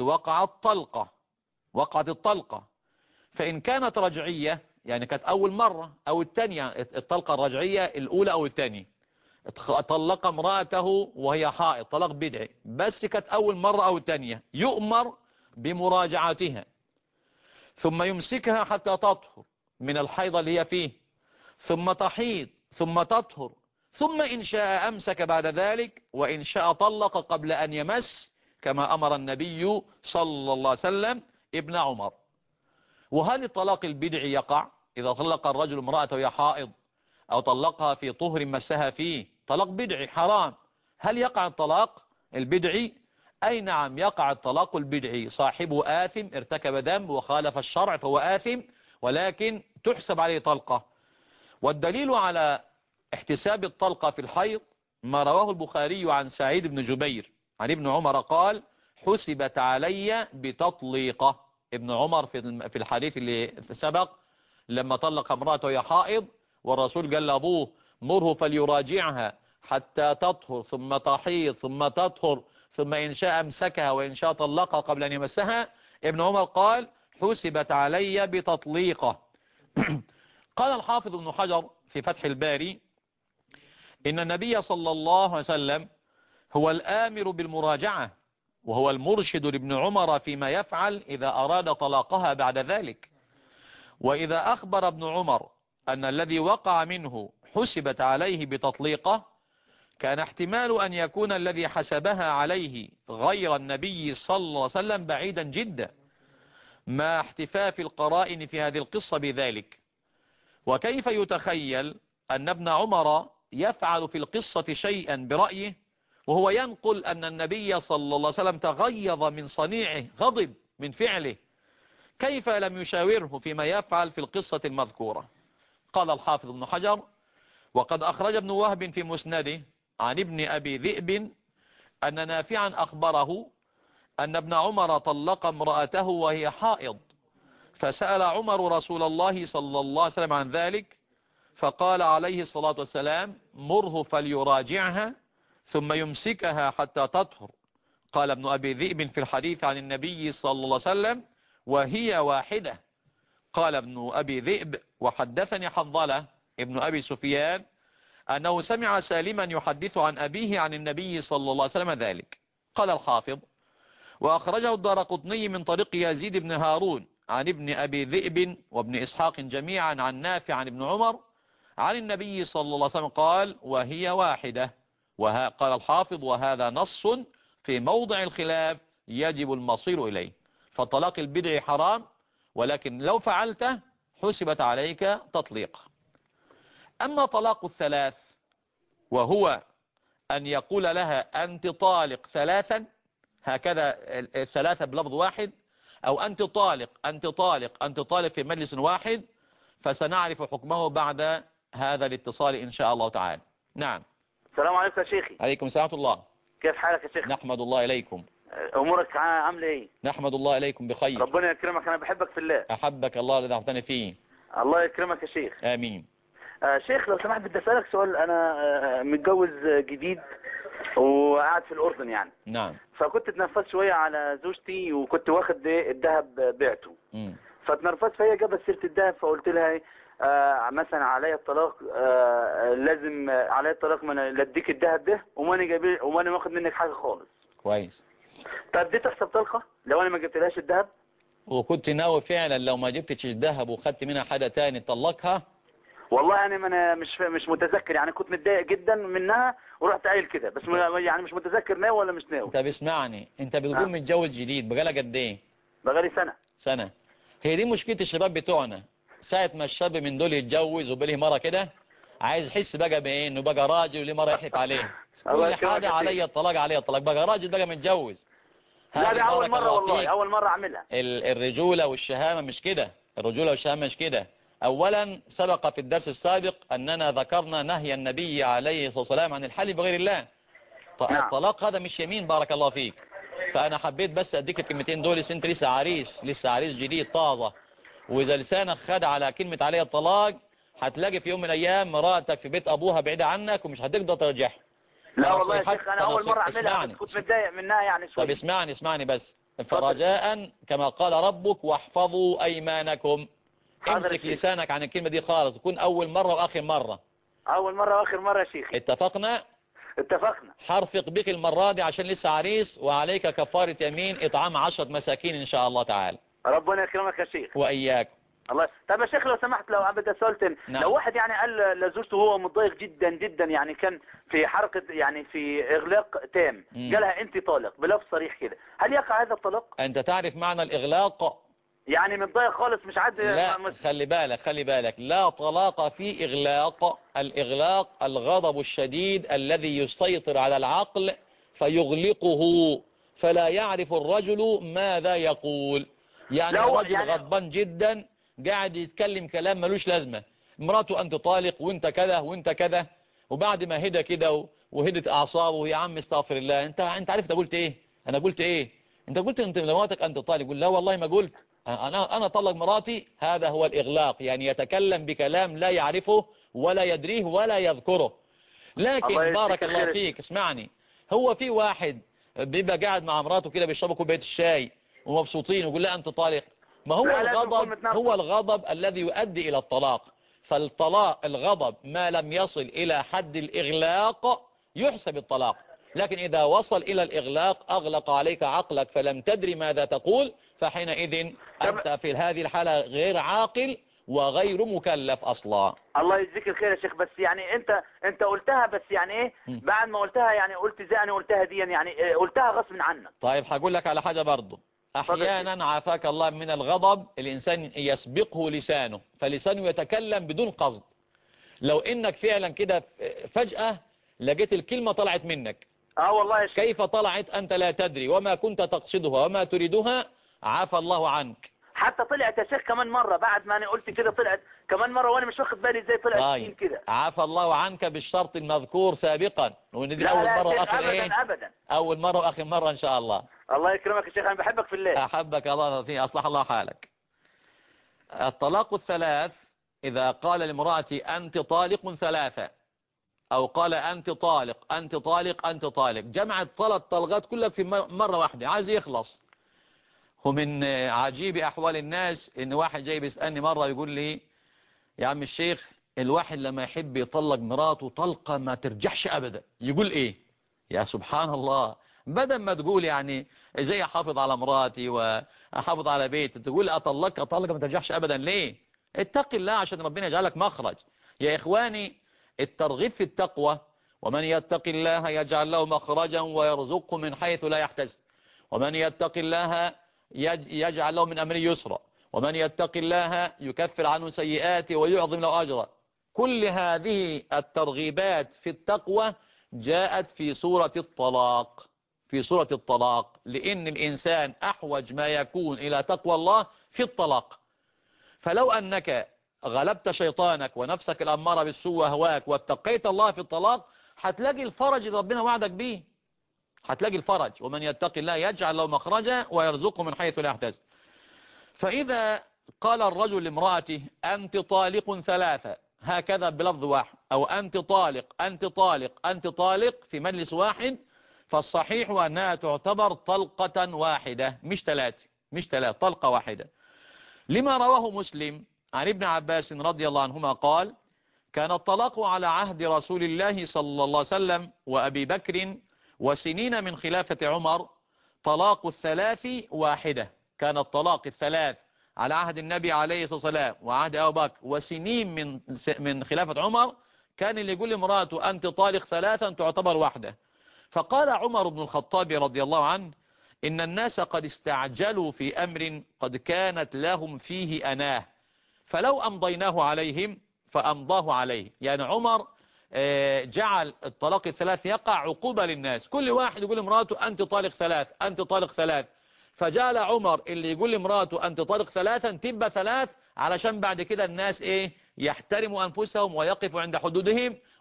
وقعت الطلقة. فإن كانت رجعية، يعني كانت أول مرة أو الثانية، الطلقة الرجعية الأولى أو الثانية، طلق امرأته وهي حائض طلاق بدعي، بس كانت أول مرة أو الثانية، يؤمر بمراجعتها، ثم يمسكها حتى تطهر من الحيض اللي هي فيه، ثم تحيض، ثم تطهر، ثم إن شاء أمسك بعد ذلك، وإن شاء طلق قبل أن يمس، كما أمر النبي صلى الله عليه وسلم ابن عمر. وهل الطلاق البدعي يقع إذا طلق الرجل امرأته وهي حائض، أو طلقها في طهر مسها فيه؟ طلاق بدعي حرام. هل يقع الطلاق البدعي؟ أي نعم يقع الطلاق البدعي، صاحبه آثم، ارتكب ذنب وخالف الشرع فهو آثم، ولكن تحسب عليه طلقة. والدليل على احتساب الطلقة في الحيض ما رواه البخاري عن سعيد بن جبير عن ابن عمر قال: حسبت علي بتطليقة. ابن عمر في الحديث اللي سبق لما طلق امرأته وهي حائض، والرسول قال لأبوه: مره فليراجعها حتى تطهر ثم تحيض ثم تطهر ثم إن شاء امسكها وإن شاء طلقها قبل أن يمسها. ابن عمر قال: حسبت علي بتطليقة. قال الحافظ ابن حجر في فتح الباري: إن النبي صلى الله عليه وسلم هو الآمر بالمراجعة، وهو المرشد لابن عمر فيما يفعل إذا أراد طلاقها بعد ذلك. وإذا أخبر ابن عمر أن الذي وقع منه حسبت عليه بتطليقة، كان احتمال أن يكون الذي حسبها عليه غير النبي صلى الله عليه وسلم بعيدا جدا، مع احتفاف القرائن في هذه القصة بذلك. وكيف يتخيل أن ابن عمر يفعل في القصة شيئا برأيه وهو ينقل أن النبي صلى الله عليه وسلم تغيظ من صنيعه، غضب من فعله؟ كيف لم يشاوره فيما يفعل في القصة المذكورة؟ قال الحافظ ابن حجر: وقد أخرج ابن وهب في مسنده عن ابن أبي ذئب أن نافعا أخبره أن ابن عمر طلق امرأته وهي حائض، فسأل عمر رسول الله صلى الله عليه وسلم عن ذلك، فقال عليه الصلاة والسلام: مره فليراجعها ثم يمسكها حتى تطهر. قال ابن أبي ذئب في الحديث عن النبي صلى الله عليه وسلم: وهي واحدة. قال ابن أبي ذئب: وحدثني حنظلة ابن أبي سفيان أنه سمع سالما يحدث عن أبيه عن النبي صلى الله عليه وسلم ذلك. قال الحافظ: وأخرجه الدارقطني من طريق يزيد بن هارون عن ابن أبي ذئب وابن إسحاق جميعا عن نافع عن ابن عمر عن النبي صلى الله عليه وسلم قال: وهي واحدة. قال الحافظ: وهذا نص في موضع الخلاف يجب المصير إليه. فالطلاق البدعي حرام، ولكن لو فعلته حسبت عليك تطليق. أما طلاق الثلاث، وهو أن يقول لها: أنت طالق ثلاثا، هكذا الثلاثة بلفظ واحد، أو أنت طالق أنت طالق أنت طالق في مجلس واحد، فسنعرف حكمه بعد هذا الاتصال إن شاء الله تعالى. نعم.
السلام عليكم يا شيخي.
عليكم السلام ورحمة الله.
كيف حالك يا شيخ؟
نحمد الله إليكم.
أمورك عاملة إيه؟
نحمد الله إليكم بخير.
ربنا يكرمك، أنا بحبك في الله.
أحبك الله الذي أعطاني فيه.
الله يكرمك يا شيخ.
آمين.
شيخ لو سمحت بدي أسألك سؤال. أنا متجوز جديد وقاعد في الأردن يعني.
نعم.
فكنت اتنرفزت شوية على زوجتي، وكنت واخد الذهب بعته. فتنرفزت فهي جابت سيرة الذهب، فقلت لها مثلا عليا الطلاق، لازم عليا الطلاق، ما انا لا اديك الذهب ده وما انا واخد منك حاجة خالص.
كويس.
طب دي تحسب طلقة لو انا ما جبتلهاش الذهب؟
وكنت ناوي فعلا لو ما جبتش الذهب وخدت منها حاجة تاني تطلقها؟
والله يعني ما انا مش متذكر، يعني كنت متضايق جدا منها ورحت قايل كده، بس يعني مش متذكر ناوي ولا مش ناوي.
طب اسمعني، انت بتقول متجوز جديد، بقالك قد ايه؟
بقالي سنة.
هي دي مشكلة الشباب بتوعنا، ساعة ما الشاب من دول يتجوز وبله مرة كده عايز يحس بقى بايه، انه بقى راجل وليه مرة يحلف عليه كل حاجة عليا الطلاق عليا الطلاق، بقى راجل بقى متجوز.
لا دي اول مرة والله، اول مرة اعملها.
الرجولة والشهامة مش كده، الرجولة والشهامة مش كده. اولا سبق في الدرس السابق اننا ذكرنا نهي النبي عليه الصلاة والسلام عن الحلف بغير الله، الطلاق هذا مش يمين، بارك الله فيك. فأنا حبيت بس أديك الكلمتين دول، انت لسه عريس، لسه عريس جديد طازة، وإذا لسانك خد على كلمة عليها الطلاق هتلاقي في يوم من الأيام مراتك في بيت أبوها بعيدة عنك ومش هتقدر ترجعها.
لا والله يا شيخ، أنا أول مرة أعملها، كنت متضايق منها يعني شوي.
طب اسمعني بس. فرجاء كما قال ربك واحفظوا أيمانكم، امسك لسانك عن الكلمة دي خالص، تكون أول مرة وآخر مرة.
أول مرة وآخر مرة يا شيخي.
اتفقنا؟
اتفقنا.
حرفق بك المرة دي عشان لسه عريس، وعليك كفارة يمين إطعام 10 مساكين إن شاء الله تعالى.
ربنا يكرمك يا شيخ.
وإياكم.
الله. طب يا شيخ لو سمحت، لو عبد سولتن،
نعم.
لو واحد يعني قال لزوجته هو متضايق جدا جدا، يعني كان في حركة يعني في إغلاق تام، قالها أنت طالق بلفظ صريح كده، هل يقع هذا الطلاق؟
أنت تعرف معنى الإغلاق؟
يعني متضايق خالص مش عاد.
لا، خلي بالك، لا طلاق في إغلاق. الإغلاق الغضب الشديد الذي يسيطر على العقل فيغلقه، فلا يعرف الرجل ماذا يقول. يعني رجل غضبان جدا قاعد يتكلم كلام ملوش لازمة، مراته أنت طالق وانت كذا وانت كذا، وبعد ما هدى كده وهدت أعصابه، يا عم استغفر الله، انت عرفت قلت ايه؟ انا قلت ايه؟ انت قلت انت لمراتك انت طالق. قل لا والله ما قلت، انا طلق مراتي. هذا هو الإغلاق، يعني يتكلم بكلام لا يعرفه ولا يدريه ولا يذكره. لكن بارك الله فيك اسمعني، هو في واحد بيبقى قاعد مع مراته كده بيشربوا كوبايه الشاي ومبسوطين ويقول لا انت طالق. ما هو الغضب الذي يؤدي الى الطلاق. فالطلاق الغضب ما لم يصل الى حد الإغلاق يحسب الطلاق، لكن إذا وصل إلى الإغلاق أغلق عليك عقلك فلم تدري ماذا تقول، فحينئذ أنت في هذه الحالة غير عاقل وغير مكلف أصلا.
الله يجزيك الخير يا شيخ. بس يعني انت قلتها، بس يعني ايه بعد ما قلتها يعني قلت زي انا قلتها دي، يعني قلتها غصب عنك.
طيب هقول لك على حاجة برضو. أحيانا عافاك الله من الغضب الإنسان يسبقه لسانه، فلسانه يتكلم بدون قصد. لو إنك فعلا كده فجأة لقيت الكلمة طلعت منك،
والله يا شيخ،
كيف طلعت أنت لا تدري وما كنت تقصدها وما تريدها، عافى الله عنك.
حتى طلعت يا شيخ كمان مرة بعد ما انا قلت كده، طلعت كمان مرة وانا مش واخد بالي ازاي طلعت كده.
عافى الله عنك بالشرط المذكور سابقا، وان دي اول مرة واخر
ابدا
اول مرة واخر مرة ان شاء الله.
الله يكرمك يا شيخ، انا بحبك في الله.
احبك الله فيه، اصلح الله حالك. الطلاق الثلاث، اذا قال لامرأتي انت طالق ثلاثة، او قال انت طالق انت طالق انت طالق، جمع الثلاث طلقات كلها في مرة واحدة، عايز يخلص. ومن عجيب أحوال الناس إن واحد جاي بيسألني مرة يقول لي يا عم الشيخ، الواحد لما يحب يطلق مراته طلقة ما ترجعش أبدا، يقول إيه؟ يا سبحان الله، بدل ما تقول يعني زي أحافظ على مراتي وأحافظ على بيتي، تقول أطلقها طلقة ما ترجعش أبدا ليه؟ اتق الله عشان ربنا يجعلك مخرج. يا إخواني، الترغيب في التقوى، ومن يتق الله يجعل له مخرجا ويرزقه من حيث لا يحتسب، ومن يتق الله يجعل له من أمره يسرا، ومن يتق الله يكفر عنه سيئاته ويعظم له أجرا. كل هذه الترغيبات في التقوى جاءت في سورة الطلاق، في سورة الطلاق، لأن الإنسان أحوج ما يكون إلى تقوى الله في الطلاق. فلو أنك غلبت شيطانك ونفسك الأمارة بالسوء وهواك واتقيت الله في الطلاق، هتلاقي الفرج اللي ربنا وعدك به، هتلاقي الفرج. ومن يتق الله يجعل له مخرجا ويرزقه من حيث لا يحتسب. فإذا قال الرجل لامرأته أنت طالق ثلاثة هكذا بلفظ واحد، أو أنت طالق أنت طالق أنت طالق في مجلس واحد، فالصحيح أنها تعتبر طلقة واحدة مش ثلاثة، طلقة واحدة. لما رواه مسلم عن ابن عباس رضي الله عنهما قال كان الطلاق على عهد رسول الله صلى الله عليه وسلم وأبي بكر وسنين من خلافة عمر طلاق الثلاث واحدة. كان الطلاق الثلاث على عهد النبي عليه الصلاة والسلام وعهد أبي بكر وسنين من خلافة عمر، كان اللي يقول لمراته أنت طالق ثلاثا تعتبر واحدة. فقال عمر بن الخطاب رضي الله عنه إن الناس قد استعجلوا في أمر قد كانت لهم فيه أناه، فلو أمضيناه عليهم فأمضاه عليه. يعني عمر جعل الطلاق الثلاث يقع عقوبة للناس، كل واحد يقول لمراته أنت طالق ثلاث أنت طالق ثلاث، فجعل عمر اللي يقول لمراته أنت طالق ثلاثا تبقى ثلاث، علشان بعد كده الناس يحترموا أنفسهم ويقفوا عند حدودهم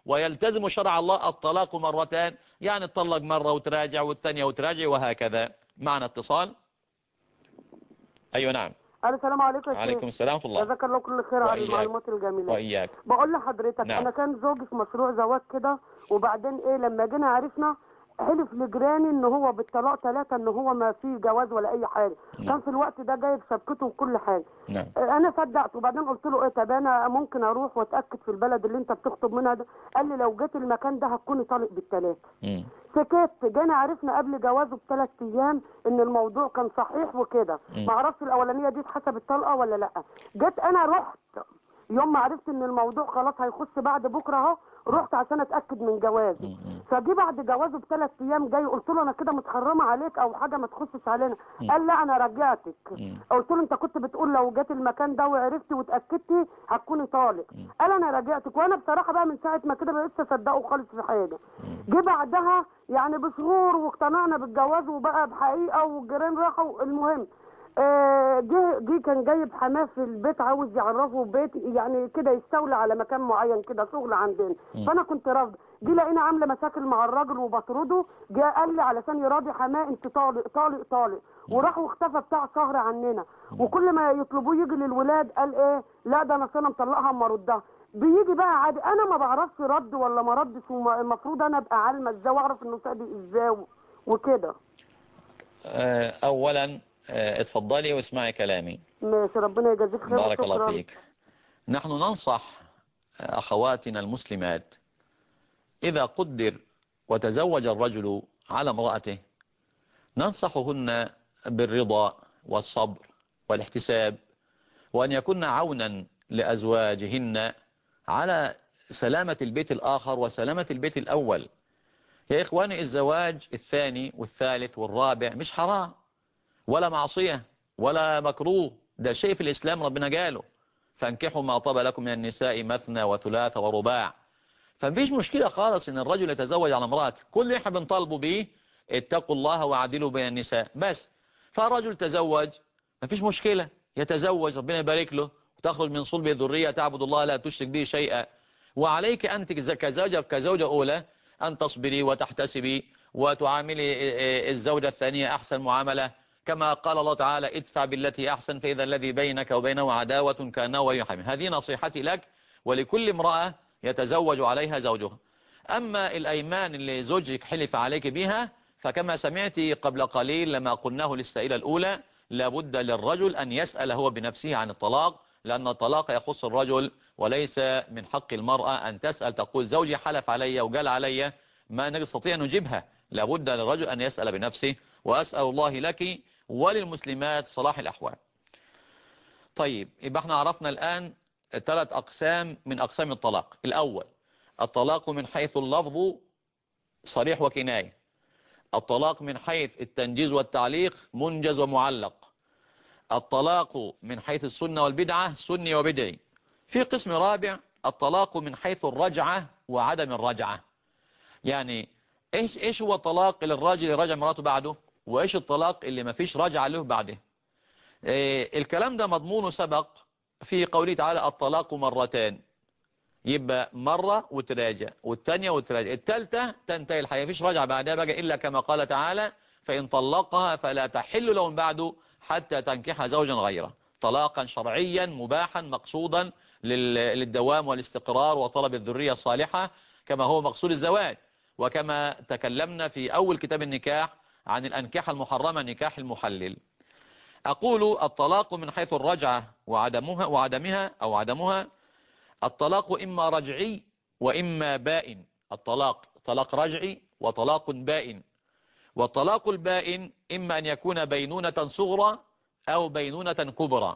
ويلتزم شرع الله الطلاق مرتان، يعني تطلق مرة وتراجع والثانية وتراجع وهكذا. معنا اتصال. أيوة نعم.
السلام عليكم يا شيخ.
عليكم السلام ورحمة الله.
جزاك الله كل خير على المعلومات الجميلة.
وإياك.
بقول لحضرتك
نعم.
أنا كان زوجي في مشروع زواج كده، وبعدين إيه لما جينا عرفنا حلف لجيراني ان هو بالطلاق 3 ان هو ما فيه جواز ولا اي حاجه.
نعم.
كان في الوقت ده جايب شبكته وكل حاجه.
نعم.
انا صدقت، وبعدين قلت له ايه طب انا ممكن اروح واتاكد في البلد اللي انت بتخطب منها ده؟ قال لي لو جيت المكان ده هتكوني طالق بالثلاثه. سكت. جينا عرفنا قبل جوازه ب3 ايام ان الموضوع كان صحيح وكده. ما اعرفش الاولانيه دي اتحسبت طلقه ولا لا. جيت انا رحت يوم ما عرفت ان الموضوع خلاص هيخش بعد بكره اهو، رحت عشان اتاكد من جوازه. فجي بعد جوازه ب3 ايام جاي، قلت له انا كده متحرمه عليك او حاجه ما تخشش علينا. قال لا انا رجعتك. قلت له انت كنت بتقول لو جيت المكان ده وعرفتي واتاكدتي هتكوني طالق. قال انا رجعتك. وانا بصراحه بقى من ساعه ما كده ما بقتش اصدقه خالص في حاجه. جه بعدها يعني بشهور واقتنعنا بالجواز وبقى بحقيقه، والجيران راحوا. المهم جه كان جايب حماه في البيت عاوز يعرفه بيت يعني كده يستولى على مكان معين كده شغل عندنا. فانا كنت رافضه. جه لقينا عامله مشاكل مع الراجل وبطرده. جه قال لي علشان يراضي حماه انت طالق طالق طالق، وراح واختفى بتاع شهر عننا. وكل ما يطلبوه يجي للولاد قال ايه لا ده انا مطلقها اما اردها. بيجي بقى عادي. انا ما بعرفش رد ولا ما ردش، المفروض انا ابقى عالمه ازاي واعرف انه صادق ازاي وكده.
اولا اتفضلي واسمعي كلامي.
ماشي ربنا يجازيك خير.
بارك الله فيك. نحن ننصح أخواتنا المسلمات إذا قدر وتزوج الرجل على امرأته ننصحهن بالرضا والصبر والاحتساب، وأن يكون عونا لأزواجهن على سلامة البيت الآخر وسلامة البيت الأول. يا إخواني الزواج الثاني والثالث والرابع مش حرام ولا معصية ولا مكروه، ده شيء في الإسلام ربنا قاله فانكحوا ما طاب لكم من النساء مثنى وثلاث ورباع. فمفيش مشكلة خالص ان الرجل يتزوج على امرأته. كل اللي احنا بنطالبه به اتقوا الله وعدلوا بين النساء بس. فالرجل تزوج مفيش مشكلة، يتزوج ربنا يبارك له وتخرج من صلب ذرية تعبد الله لا تشرك به شيئا. وعليك أنت كزوجة أولى أن تصبري وتحتسبي وتعاملي الزوجة الثانية أحسن معاملة، كما قال الله تعالى ادفع بالتي أحسن فإذا الذي بينك وبينه عداوة كأنه ولي حميم. هذه نصيحتي لك ولكل امرأة يتزوج عليها زوجها. أما الأيمان اللي زوجك حلف عليك بها فكما سمعت قبل قليل لما قلناه للسائلة الأولى لابد للرجل أن يسأل هو بنفسه عن الطلاق، لأن الطلاق يخص الرجل وليس من حق المرأة أن تسأل تقول زوجي حلف علي وقال علي ما نستطيع أن نجيبها. لابد للرجل أن يسأل بنفسه. وأسأل الله لك وللمسلمات صلاح الأحوال. طيب يبقى احنا عرفنا الآن 3 أقسام من أقسام الطلاق. الأول الطلاق من حيث اللفظ صريح وكناية. الطلاق من حيث التنجيز والتعليق منجز ومعلق. الطلاق من حيث السنة والبدعة سني وبدعي. في قسم رابع الطلاق من حيث الرجعة وعدم الرجعة. يعني ايش هو الطلاق اللي الراجل يراجع مراته بعده، وايش الطلاق اللي ما فيش رجعة له بعده. الكلام ده مضمونه سبق في قوله تعالى الطلاق مرتان، يبقى مرة وتراجع والثانية وتراجع الثالثة تنتهي الحياة فيش رجعة بعدها بقى إلا كما قال تعالى فإن طلقها فلا تحل لهم بعد حتى تنكح زوجا غيره. طلاقا شرعيا مباحا مقصودا للدوام والاستقرار وطلب الذرية الصالحة كما هو مقصود الزواج. وكما تكلمنا في أول كتاب النكاح عن الأنكحة المحرمة نكاح المحلل. أقول الطلاق من حيث الرجعة وعدمها أو عدمها. الطلاق إما رجعي وإما بائن. الطلاق طلاق رجعي وطلاق بائن. والطلاق البائن إما أن يكون بينونة صغرى أو بينونة كبرى.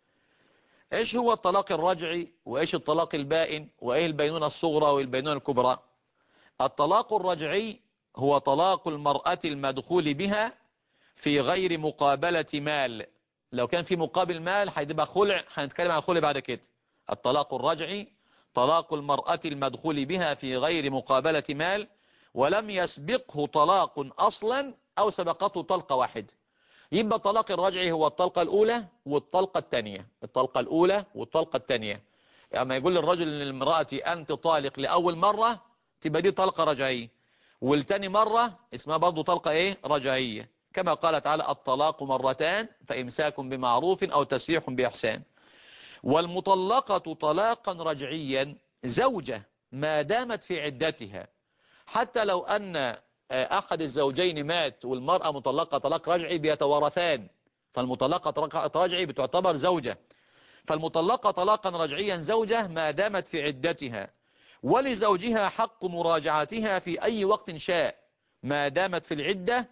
إيش هو الطلاق الرجعي وإيش الطلاق البائن وإيه البينونة الصغرى والبينونة الكبرى؟ الطلاق الرجعي هو طلاق المرأة المدخول بها في غير مقابلة مال. لو كان في مقابل مال هيبقى خلع، هنتكلم عن الخلع بعد كده. الطلاق الرجعي طلاق المرأة المدخول بها في غير مقابلة مال ولم يسبقه طلاق أصلا أو سبقته طلقة واحدة. يبقى الطلاق الرجعي هو الطلقة الأولى والطلقة الثانية. الطلقة الأولى والطلقة الثانية. اما يقول للرجل للمرأة أنت طالق لأول مرة تبقى دي طلقة رجعية، والتاني مرة اسمها برضو طلقة ايه رجعية، كما قال تعالى الطلاق مرتان فإمساك بمعروف أو تسريح بإحسان. والمطلقة طلاقا رجعيا زوجة ما دامت في عدتها، حتى لو أن أحد الزوجين مات والمرأة مطلقة طلاق رجعي بيتوارثان، فالمطلقة طلاق رجعي بتعتبر زوجة. فالمطلقة طلاقا رجعيا زوجة ما دامت في عدتها، ولزوجها حق مراجعتها في أي وقت شاء ما دامت في العدة،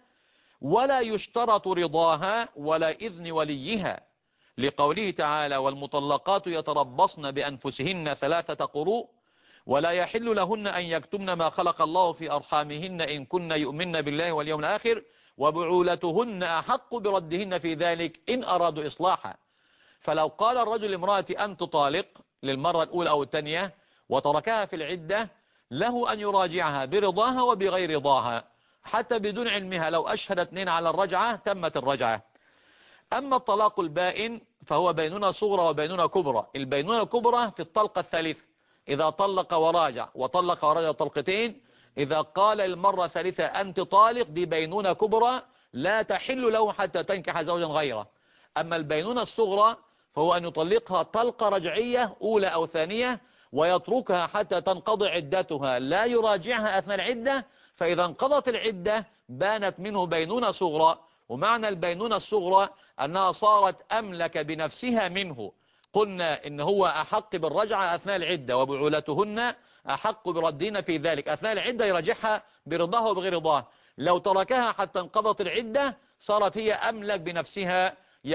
ولا يشترط رضاها ولا إذن وليها، لقوله تعالى والمطلقات يتربصن بأنفسهن 3 قروء ولا يحل لهن أن يكتمن ما خلق الله في أرحامهن إن كن يؤمن بالله واليوم الآخر وبعولتهن أحق بردهن في ذلك إن أرادوا إصلاحا. فلو قال الرجل امرأة أنت طالق للمرة الأولى أو الثانية وتركها في العدة، له أن يراجعها برضاها وبغير رضاها حتى بدون علمها، لو أشهد 2 على الرجعة تمت الرجعة. أما الطلاق البائن فهو بينونة صغرى وبينونة كبرى. البينونة الكبرى في الطلقة الثالثة إذا طلق وراجع، وطلق وراجع طلقتين، إذا قال المرة الثالثة أنت طالق دي بينونة كبرى لا تحل له حتى تنكح زوجا غيره. أما البينونة الصغرى فهو أن يطلقها طلقة رجعية أولى أو ثانية ويتركها حتى تنقضي عدتها، لا يراجعها أثناء العدة، فإذا انقضت العدة بانت منه بينونة صغرى. ومعنى البينونة الصغرى أنها صارت أملك بنفسها منه. قلنا إن هو أحق بالرجعة أثناء العدة وبعولتهن أحق بردهن في ذلك، أثناء العدة يرجعها برضاها وبغير رضاها. لو تركها حتى انقضت العدة صارت هي أملك بنفسها،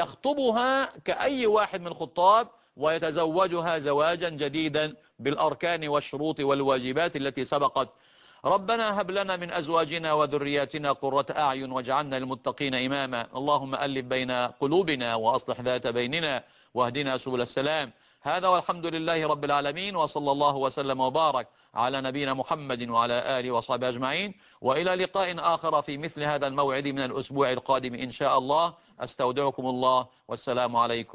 يخطبها كأي واحد من الخطاب ويتزوجها زواجا جديدا بالأركان والشروط والواجبات التي سبقت. ربنا هب لنا من أزواجنا وذرياتنا قرة أعين واجعلنا للمتقين إماما. اللهم ألف بين قلوبنا وأصلح ذات بيننا واهدنا سبل السلام. هذا والحمد لله رب العالمين، وصلى الله وسلم وبارك على نبينا محمد وعلى آله وصحبه أجمعين، وإلى لقاء آخر في مثل هذا الموعد من الأسبوع القادم إن شاء الله. أستودعكم الله والسلام عليكم.